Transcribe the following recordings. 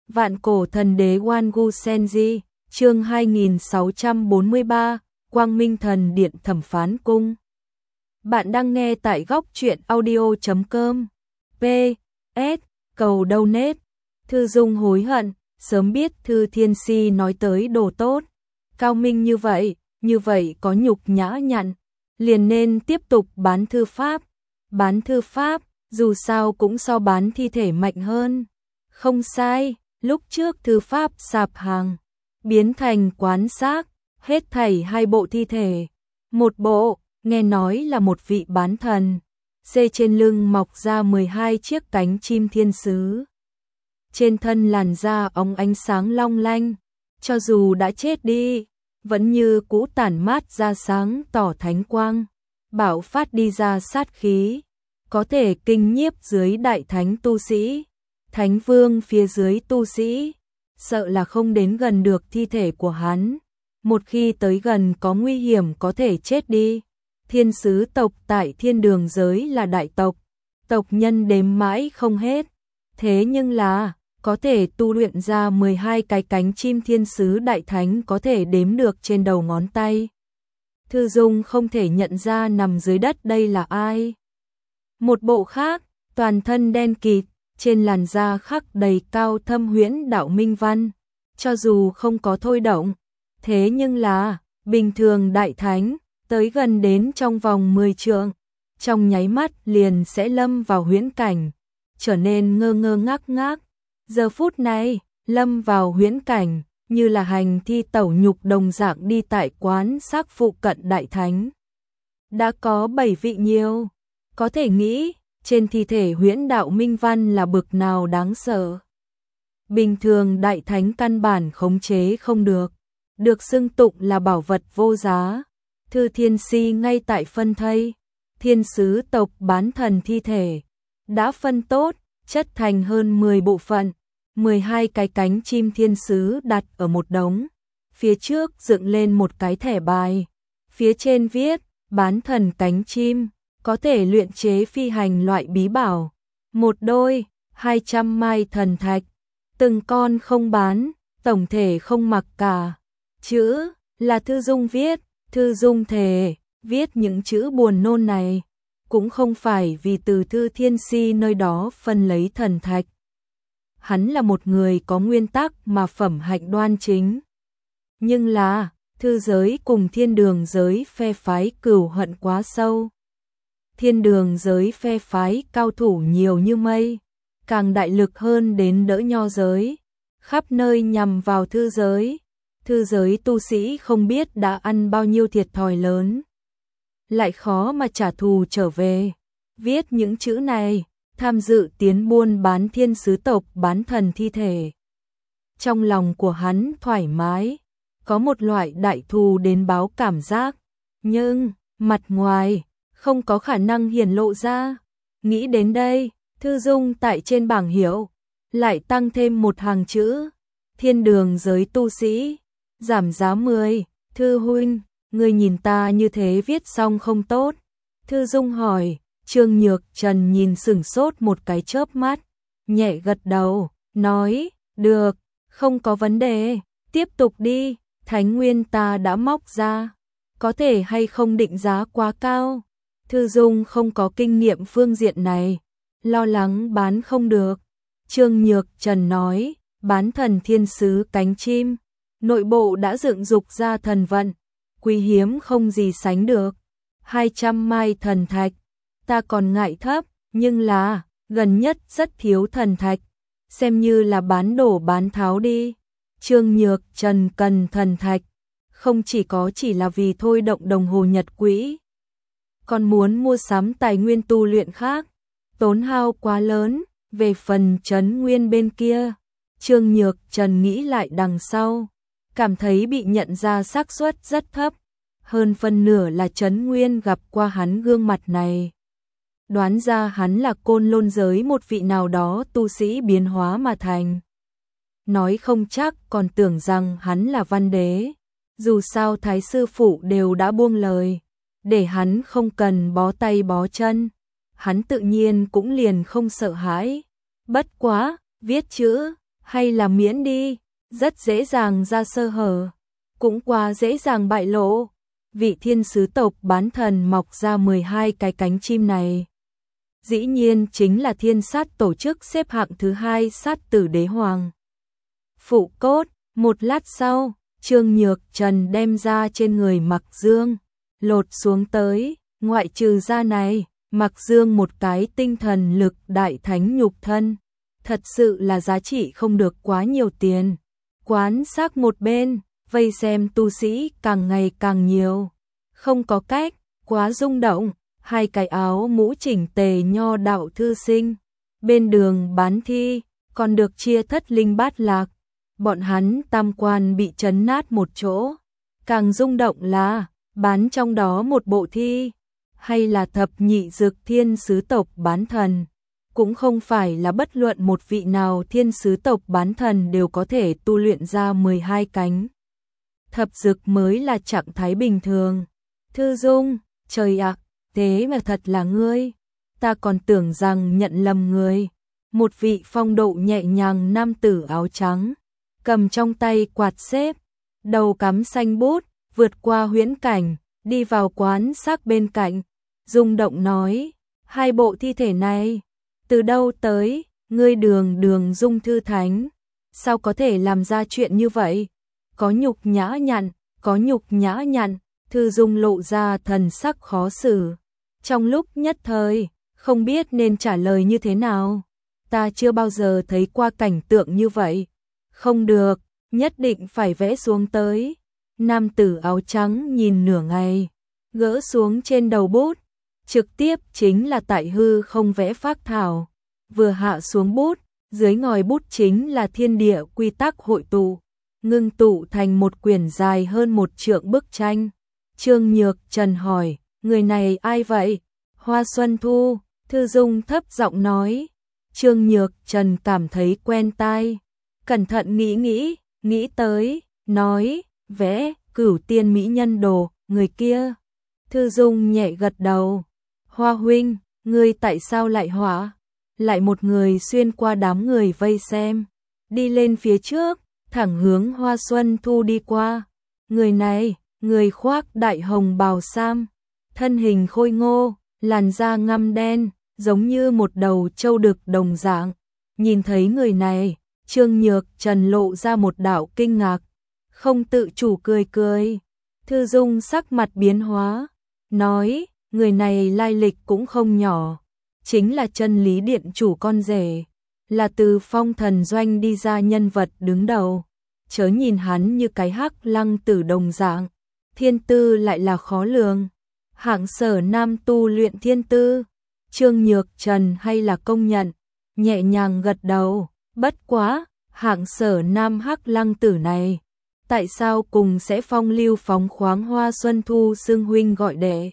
Vạn cổ thần đế Wangu Senji, chương 2643, Quang Minh Thần Điện Thẩm Phán Cung. Bạn đang nghe tại góc truyện audio.com. PS, cầu donate. Thư Dung hối hận, sớm biết Thư Thiên Si nói tới đồ tốt. Cao minh như vậy có nhục nhã nhặn. Liền nên tiếp tục bán thư pháp. Bán thư pháp, dù sao cũng so bán thi thể mạnh hơn. Không sai. Lúc trước thư pháp sạp hàng, biến thành quán xác, hết thảy 2 bộ thi thể. Một bộ, nghe nói là một vị bán thần, dê trên lưng mọc ra 12 chiếc cánh chim thiên sứ. Trên thân làn da óng ánh sáng long lanh, cho dù đã chết đi, vẫn như cũ tản mát ra sáng tỏ thánh quang, bạo phát đi ra sát khí, có thể kinh nhiếp dưới đại thánh tu sĩ. Thánh vương phía dưới tu sĩ, sợ là không đến gần được thi thể của hắn. Một khi tới gần có nguy hiểm có thể chết đi. Thiên sứ tộc tại thiên đường giới là đại tộc, tộc nhân đếm mãi không hết. Thế nhưng là, có thể tu luyện ra 12 cái cánh chim thiên sứ đại thánh có thể đếm được trên đầu ngón tay. Thư Dung không thể nhận ra nằm dưới đất đây là ai. Một bộ khác, toàn thân đen kịt. Trên làn da khắc đầy cao thâm huyễn đạo minh văn, cho dù không có thôi động, thế nhưng là, bình thường đại thánh, tới gần đến trong vòng 10 trượng, trong nháy mắt liền sẽ lâm vào huyễn cảnh, trở nên ngơ ngơ ngác ngác. Giờ phút này, lâm vào huyễn cảnh, như là hành thi tẩu nhục đồng dạng đi tại quán xác phụ cận đại thánh. Đã có 7 vị nhiều, có thể nghĩ, trên thi thể huyễn đạo minh văn là bực nào đáng sợ. Bình thường đại thánh căn bản khống chế không được xưng tụng là bảo vật vô giá. Thư Thiên Si ngay tại phân thây, thiên sứ tộc bán thần thi thể, đã phân tốt, chất thành hơn 10 bộ phận, 12 cái cánh chim thiên sứ đặt ở một đống. Phía trước dựng lên một cái thẻ bài, phía trên viết, bán thần cánh chim. Có thể luyện chế phi hành loại bí bảo, một đôi, 200 mai thần thạch, từng con không bán, tổng thể không mặc cả. Chữ là Thư Dung viết, Thư Dung thề, viết những chữ buồn nôn này, cũng không phải vì từ Thư Thiên Si nơi đó phân lấy thần thạch. Hắn là một người có nguyên tắc mà phẩm hạnh đoan chính. Nhưng là, thư giới cùng thiên đường giới phe phái cừu hận quá sâu. Thiên đường giới phe phái cao thủ nhiều như mây, càng đại lực hơn đến đỡ nho giới, khắp nơi nhằm vào thư giới. Thư giới tu sĩ không biết đã ăn bao nhiêu thiệt thòi lớn, lại khó mà trả thù trở về. Viết những chữ này, tham dự tiến buôn bán thiên sứ tộc bán thần thi thể. Trong lòng của hắn thoải mái, có một loại đại thù đến báo cảm giác, nhưng mặt ngoài không có khả năng hiển lộ ra. Nghĩ đến đây, Thư Dung tại trên bảng hiệu lại tăng thêm một hàng chữ: thiên đường giới tu sĩ, giảm giá 10. Thư huynh, người nhìn ta như thế viết xong không tốt? Thư Dung hỏi. Trương Nhược Trần nhìn sửng sốt một cái chớp mắt, nhẹ gật đầu, nói, được, không có vấn đề, tiếp tục đi, thánh nguyên ta đã móc ra, có thể hay không định giá quá cao? Thư Dung không có kinh nghiệm phương diện này, lo lắng bán không được. Trương Nhược Trần nói, bán thần thiên sứ cánh chim, nội bộ đã dựng dục ra thần vận, quý hiếm không gì sánh được. 200 mai thần thạch, ta còn ngại thấp, nhưng là, gần nhất rất thiếu thần thạch, xem như là bán đổ bán tháo đi. Trương Nhược Trần cần thần thạch, không chỉ là vì thôi động đồng hồ nhật quỹ, còn muốn mua sắm tài nguyên tu luyện khác, tốn hao quá lớn. Về phần trấn nguyên bên kia, Trương Nhược Trần nghĩ lại đằng sau, cảm thấy bị nhận ra xác suất rất thấp, hơn phân nửa là trấn nguyên gặp qua hắn gương mặt này. Đoán ra hắn là Côn Lôn giới một vị nào đó tu sĩ biến hóa mà thành. Nói không chắc còn tưởng rằng hắn là văn đế, dù sao thái sư phụ đều đã buông lời, để hắn không cần bó tay bó chân, hắn tự nhiên cũng liền không sợ hãi. Bất quá, viết chữ hay là miễn đi, rất dễ dàng ra sơ hở, cũng quá dễ dàng bại lộ. Vị thiên sứ tộc bán thần mọc ra 12 cái cánh chim này. Dĩ nhiên chính là thiên sát tổ chức xếp hạng thứ 2 sát tử đế hoàng. Phụ cốt, một lát sau, Trương Nhược Trần đem ra trên người Mặc Dương, lột xuống tới, ngoại trừ da này, Mặc Dương một cái tinh thần lực đại thánh nhục thân. Thật sự là giá trị không được quá nhiều tiền. Quán xác một bên, vây xem tu sĩ càng ngày càng nhiều. Không có cách, quá rung động, hai cái áo mũ chỉnh tề nho đạo thư sinh. Bên đường bán thi, còn được chia thất linh bát lạc. Bọn hắn tam quan bị trấn nát một chỗ. Càng rung động là, bán trong đó một bộ thi, hay là thập nhị dực thiên sứ tộc bán thần. Cũng không phải là bất luận một vị nào thiên sứ tộc bán thần đều có thể tu luyện ra 12 cánh. Thập dực mới là trạng thái bình thường. Thư Dung, trời ạ, thế mà thật là ngươi. Ta còn tưởng rằng nhận lầm người. Một vị phong độ nhẹ nhàng nam tử áo trắng, cầm trong tay quạt xếp, đầu cắm xanh bút, vượt qua huyễn cảnh, đi vào quán xác bên cạnh, rung động nói, hai bộ thi thể này, từ đâu tới, ngươi Đường Dung thư thánh, sao có thể làm ra chuyện như vậy? Có nhục nhã nhặn, có nhục nhã nhặn, Thư Dung lộ ra thần sắc khó xử. Trong lúc nhất thời, không biết nên trả lời như thế nào. Ta chưa bao giờ thấy qua cảnh tượng như vậy. Không được, nhất định phải vẽ xuống tới. Nam tử áo trắng nhìn nửa ngày, gỡ xuống trên đầu bút, trực tiếp chính là tại hư không vẽ phác thảo. Vừa hạ xuống bút, dưới ngòi bút chính là thiên địa quy tắc hội tụ, ngưng tụ thành một quyển dài hơn 1 trượng bức tranh. Trương Nhược Trần hỏi, người này ai vậy? Hoa Xuân Thu, Thư Dung thấp giọng nói. Trương Nhược Trần cảm thấy quen tai, cẩn thận nghĩ tới, nói, vẽ, Cửu Tiên mỹ nhân đồ, người kia. Thư Dung nhẹ gật đầu. Hoa huynh, ngươi tại sao lại họa? Lại một người xuyên qua đám người vây xem, đi lên phía trước, thẳng hướng Hoa Xuân Thu đi qua. Người này, người khoác đại hồng bào sam, thân hình khôi ngô, làn da ngăm đen, giống như một đầu trâu đực đồng dạng. Nhìn thấy người này, Trương Nhược Trần lộ ra một đạo kinh ngạc, không tự chủ cười. Thư Dung sắc mặt biến hóa, nói, người này lai lịch cũng không nhỏ, chính là Chân Lý Điện chủ con rể, là từ Phong Thần Doanh đi ra nhân vật đứng đầu. Chớ nhìn hắn như cái hắc lăng tử đồng dạng, thiên tư lại là khó lường. Hạng Sở Nam tu luyện thiên tư, Trương Nhược Trần hay là công nhận, nhẹ nhàng gật đầu. Bất quá, Hạng Sở Nam hắc lăng tử này, tại sao cùng sẽ phong lưu phóng khoáng Hoa Xuân Thu xưng huynh gọi đệ?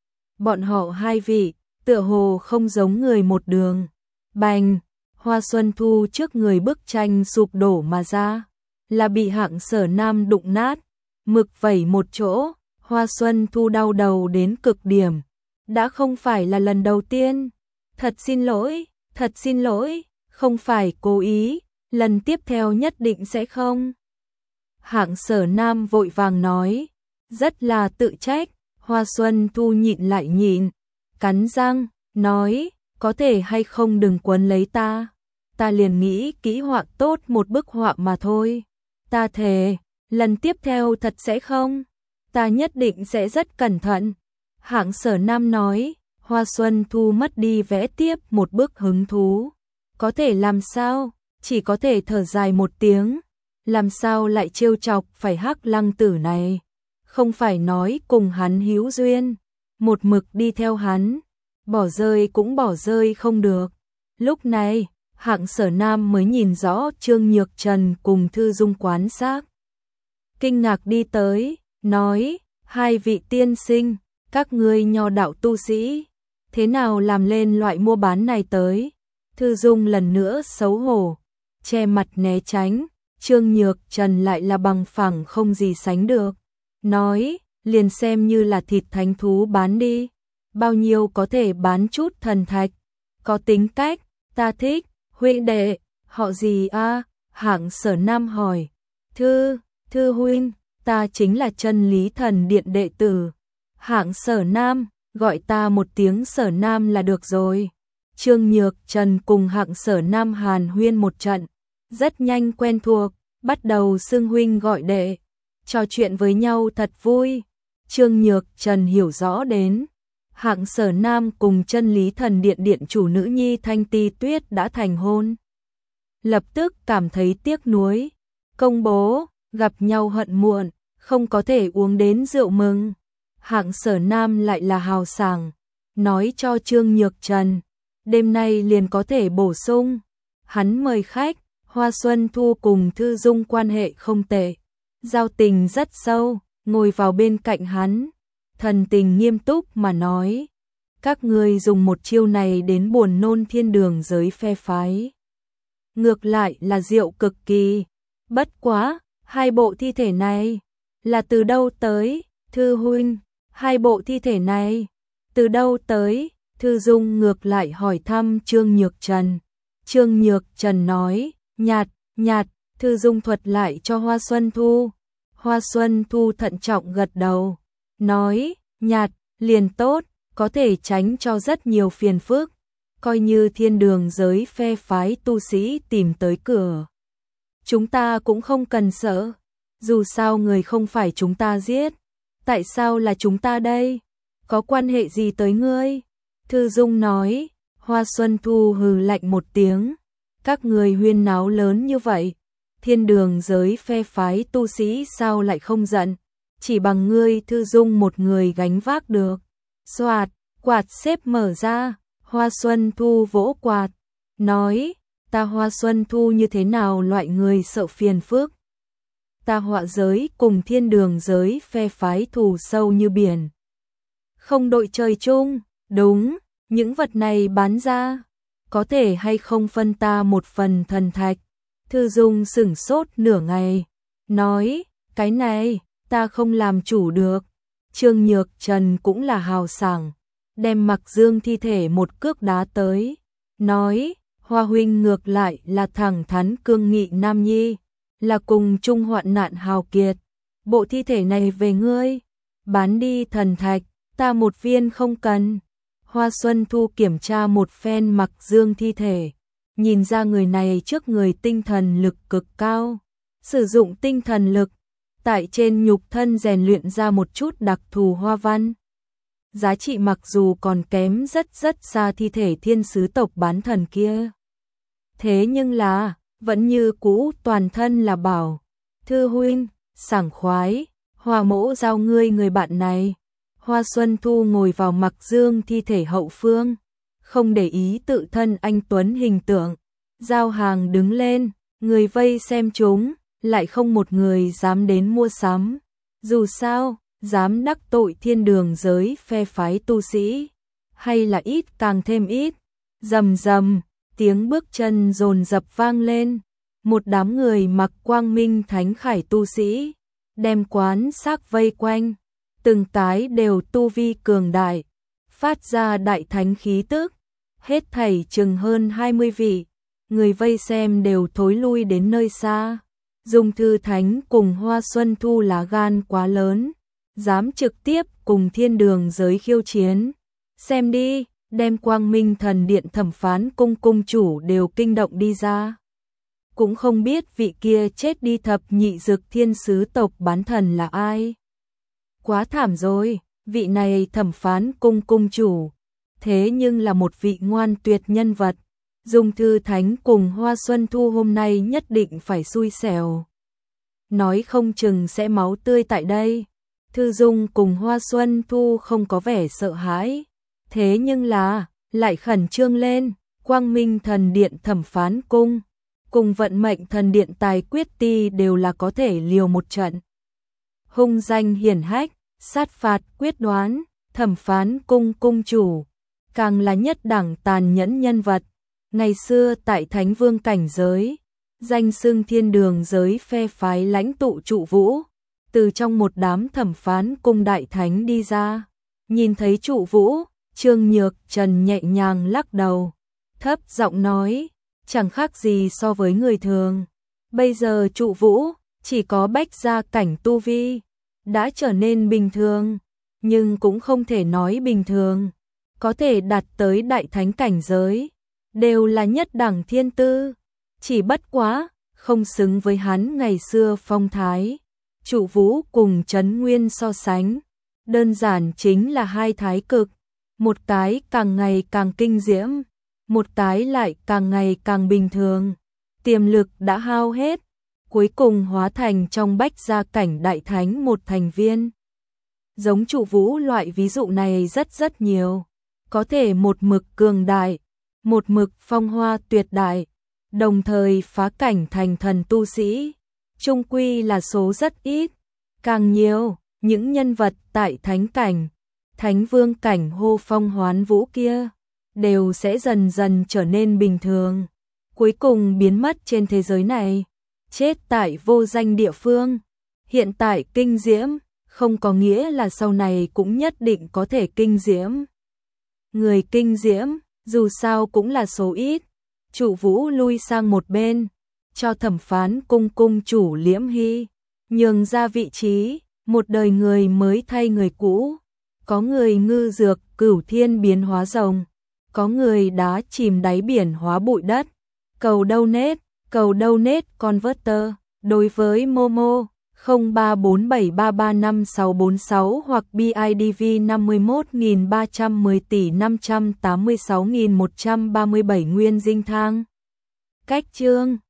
Bọn họ hai vị, tựa hồ không giống người một đường. Bành, Hoa Xuân Thu trước người bức tranh sụp đổ mà ra, là bị Hạng Sở Nam đụng nát, mực vẩy một chỗ. Hoa Xuân Thu đau đầu đến cực điểm, đã không phải là lần đầu tiên. Thật xin lỗi, không phải cố ý, lần tiếp theo nhất định sẽ không. Hạng Sở Nam vội vàng nói, rất là tự trách. Hoa Xuân Thu nhịn lại nhịn, cắn răng, nói, có thể hay không đừng quấn lấy ta liền nghĩ kỹ họa tốt một bức họa mà thôi. Ta thề, lần tiếp theo thật sẽ không, ta nhất định sẽ rất cẩn thận. Hạng Sở Nam nói. Hoa Xuân Thu mất đi vẽ tiếp một bức hứng thú. Có thể làm sao, chỉ có thể thở dài một tiếng. Làm sao lại trêu chọc phải hắc lăng tử này? Không phải nói cùng hắn hữu duyên, một mực đi theo hắn, bỏ rơi cũng bỏ rơi không được. Lúc này, Hạng Sở Nam mới nhìn rõ Trương Nhược Trần cùng Thư Dung quán xác. Kinh ngạc đi tới, nói, hai vị tiên sinh, các ngươi nho đạo tu sĩ, thế nào làm lên loại mua bán này tới? Thư Dung lần nữa xấu hổ, che mặt né tránh. Trương Nhược Trần lại là bằng phẳng không gì sánh được, nói, liền xem như là thịt thánh thú bán đi, bao nhiêu có thể bán chút thần thạch, có tính cách, ta thích. Huynh đệ, họ gì a? Hạng Sở Nam hỏi, Thư huynh, ta chính là Chân Lý Thần Điện đệ tử. Hạng Sở Nam, gọi ta một tiếng Sở Nam là được rồi. Trương Nhược Trần cùng Hạng Sở Nam hàn huyên một trận, rất nhanh quen thuộc, bắt đầu xưng huynh gọi đệ, trò chuyện với nhau thật vui. Trương Nhược Trần hiểu rõ đến, Hạng Sở Nam cùng Chân Lý Thần Điện điện chủ nữ nhi Thanh Ti Tuyết đã thành hôn. Lập tức cảm thấy tiếc nuối, công bố, gặp nhau hận muộn, không có thể uống đến rượu mừng. Hạng Sở Nam lại là hào sảng, nói cho Trương Nhược Trần, đêm nay liền có thể bổ sung. Hắn mời khách, Hoa Xuân Thu cùng Thư Dung quan hệ không tệ, giao tình rất sâu, ngồi vào bên cạnh hắn, thần tình nghiêm túc mà nói, các ngươi dùng một chiêu này đến buồn nôn thiên đường giới phe phái. Ngược lại là diệu cực kỳ, bất quá, hai bộ thi thể này là từ đâu tới, Thư huynh, hai bộ thi thể này từ đâu tới? Thư Dung ngược lại hỏi thăm Trương Nhược Trần. Trương Nhược Trần nói, nhạt, Thư Dung thuật lại cho Hoa Xuân Thu. Hoa Xuân Thu thận trọng gật đầu, nói, nhạt, liền tốt, có thể tránh cho rất nhiều phiền phức, coi như thiên đường giới phe phái tu sĩ tìm tới cửa. Chúng ta cũng không cần sợ, dù sao người không phải chúng ta giết, tại sao là chúng ta đây? Có quan hệ gì tới ngươi? Thư Dung nói. Hoa Xuân Thu hừ lạnh một tiếng, các người huyên náo lớn như vậy, thiên đường giới phe phái tu sĩ sao lại không giận, chỉ bằng ngươi Thư Dung một người gánh vác được. Soạt, quạt xếp mở ra, Hoa Xuân Thu vỗ quạt, nói, ta Hoa Xuân Thu như thế nào loại người sợ phiền phức. Ta Họa giới cùng thiên đường giới phe phái thù sâu như biển, không đội trời chung, đúng, những vật này bán ra, có thể hay không phân ta một phần thần thạch? Thư Dung sửng sốt nửa ngày, nói, cái này, ta không làm chủ được. Trương Nhược Trần cũng là hào sảng, đem Mặc Dương thi thể một cước đá tới, nói, Hoa huynh ngược lại là thẳng thắn cương nghị nam nhi, là cùng chung hoạn nạn hào kiệt, bộ thi thể này về ngươi, bán đi thần thạch, ta một viên không cần. Hoa Xuân Thu kiểm tra một phen Mặc Dương thi thể, nhìn ra người này trước người tinh thần lực cực cao, sử dụng tinh thần lực, tại trên nhục thân rèn luyện ra một chút đặc thù hoa văn. Giá trị mặc dù còn kém rất xa thi thể thiên sứ tộc bán thần kia. Thế nhưng là, vẫn như cũ toàn thân là bảo. Thư huynh, sảng khoái, Hoa mỗ giao ngươi người bạn này. Hoa Xuân Thu ngồi vào Mặc Dương thi thể hậu phương, không để ý tự thân anh tuấn hình tượng, giao hàng đứng lên, người vây xem chúng, lại không một người dám đến mua sắm. Dù sao, dám đắc tội thiên đường giới phe phái tu sĩ, hay là ít càng thêm ít. Rầm rầm, tiếng bước chân dồn dập vang lên, một đám người mặc quang minh thánh khải tu sĩ, đem quán xác vây quanh, từng cái đều tu vi cường đại, phát ra đại thánh khí tức, hết thảy chừng hơn 20 vị, người vây xem đều thối lui đến nơi xa. Dung Thư Thánh cùng Hoa Xuân Thu lá gan quá lớn, dám trực tiếp cùng thiên đường giới khiêu chiến. Xem đi, đem Quang Minh Thần Điện Thẩm Phán Cung cung chủ đều kinh động đi ra. Cũng không biết vị kia chết đi thập nhị dực thiên sứ tộc bán thần là ai. Quá thảm rồi, vị này Thẩm Phán Cung cung chủ, thế nhưng là một vị ngoan tuyệt nhân vật. Dung Thư Thánh cùng Hoa Xuân Thu hôm nay nhất định phải xui xẻo. Nói không chừng sẽ máu tươi tại đây. Thư Dung cùng Hoa Xuân Thu không có vẻ sợ hãi. Thế nhưng là, lại khẩn trương lên, Quang Minh Thần Điện Thẩm Phán Cung, cùng Vận Mệnh Thần Điện Tài Quyết Ti đều là có thể liều một trận. Hung danh hiển hách, sát phạt quyết đoán, Thẩm Phán Cung cung chủ, càng là nhất đẳng tàn nhẫn nhân vật. Ngày xưa tại Thánh Vương cảnh giới, danh xưng thiên đường giới phe phái lãnh tụ trụ vũ, từ trong một đám thẩm phán cung đại thánh đi ra. Nhìn thấy trụ vũ, Trương Nhược Trần nhẹ nhàng lắc đầu, thấp giọng nói, chẳng khác gì so với người thường. Bây giờ trụ vũ, chỉ có bách gia cảnh tu vi, đã trở nên bình thường, nhưng cũng không thể nói bình thường, có thể đạt tới đại thánh cảnh giới, đều là nhất đẳng thiên tư, chỉ bất quá, không xứng với hắn ngày xưa phong thái. Trụ vũ cùng Trấn Nguyên so sánh, đơn giản chính là hai thái cực, một cái càng ngày càng kinh diễm, một cái lại càng ngày càng bình thường, tiềm lực đã hao hết, cuối cùng hóa thành trong bách gia cảnh đại thánh một thành viên. Giống trụ vũ loại ví dụ này rất nhiều, có thể một mực cường đại, một mực phong hoa tuyệt đại, đồng thời phá cảnh thành thần tu sĩ, chung quy là số rất ít, càng nhiều, những nhân vật tại thánh cảnh, thánh vương cảnh hô phong hoán vũ kia, đều sẽ dần dần trở nên bình thường, cuối cùng biến mất trên thế giới này, chết tại vô danh địa phương. Hiện tại kinh diễm, không có nghĩa là sau này cũng nhất định có thể kinh diễm. Người kinh diễm, dù sao cũng là số ít. Trụ vũ lui sang một bên, cho thẩm phán cung cung chủ Liễm Hy, nhường ra vị trí, một đời người mới thay người cũ. Có người ngư dược cửu thiên biến hóa rồng, có người đá chìm đáy biển hóa bụi đất. Cầu donate converter, đối với Momo 0347335646 hoặc BIDV 51310 tỷ 586.137 nguyên dinh thang. Cách chương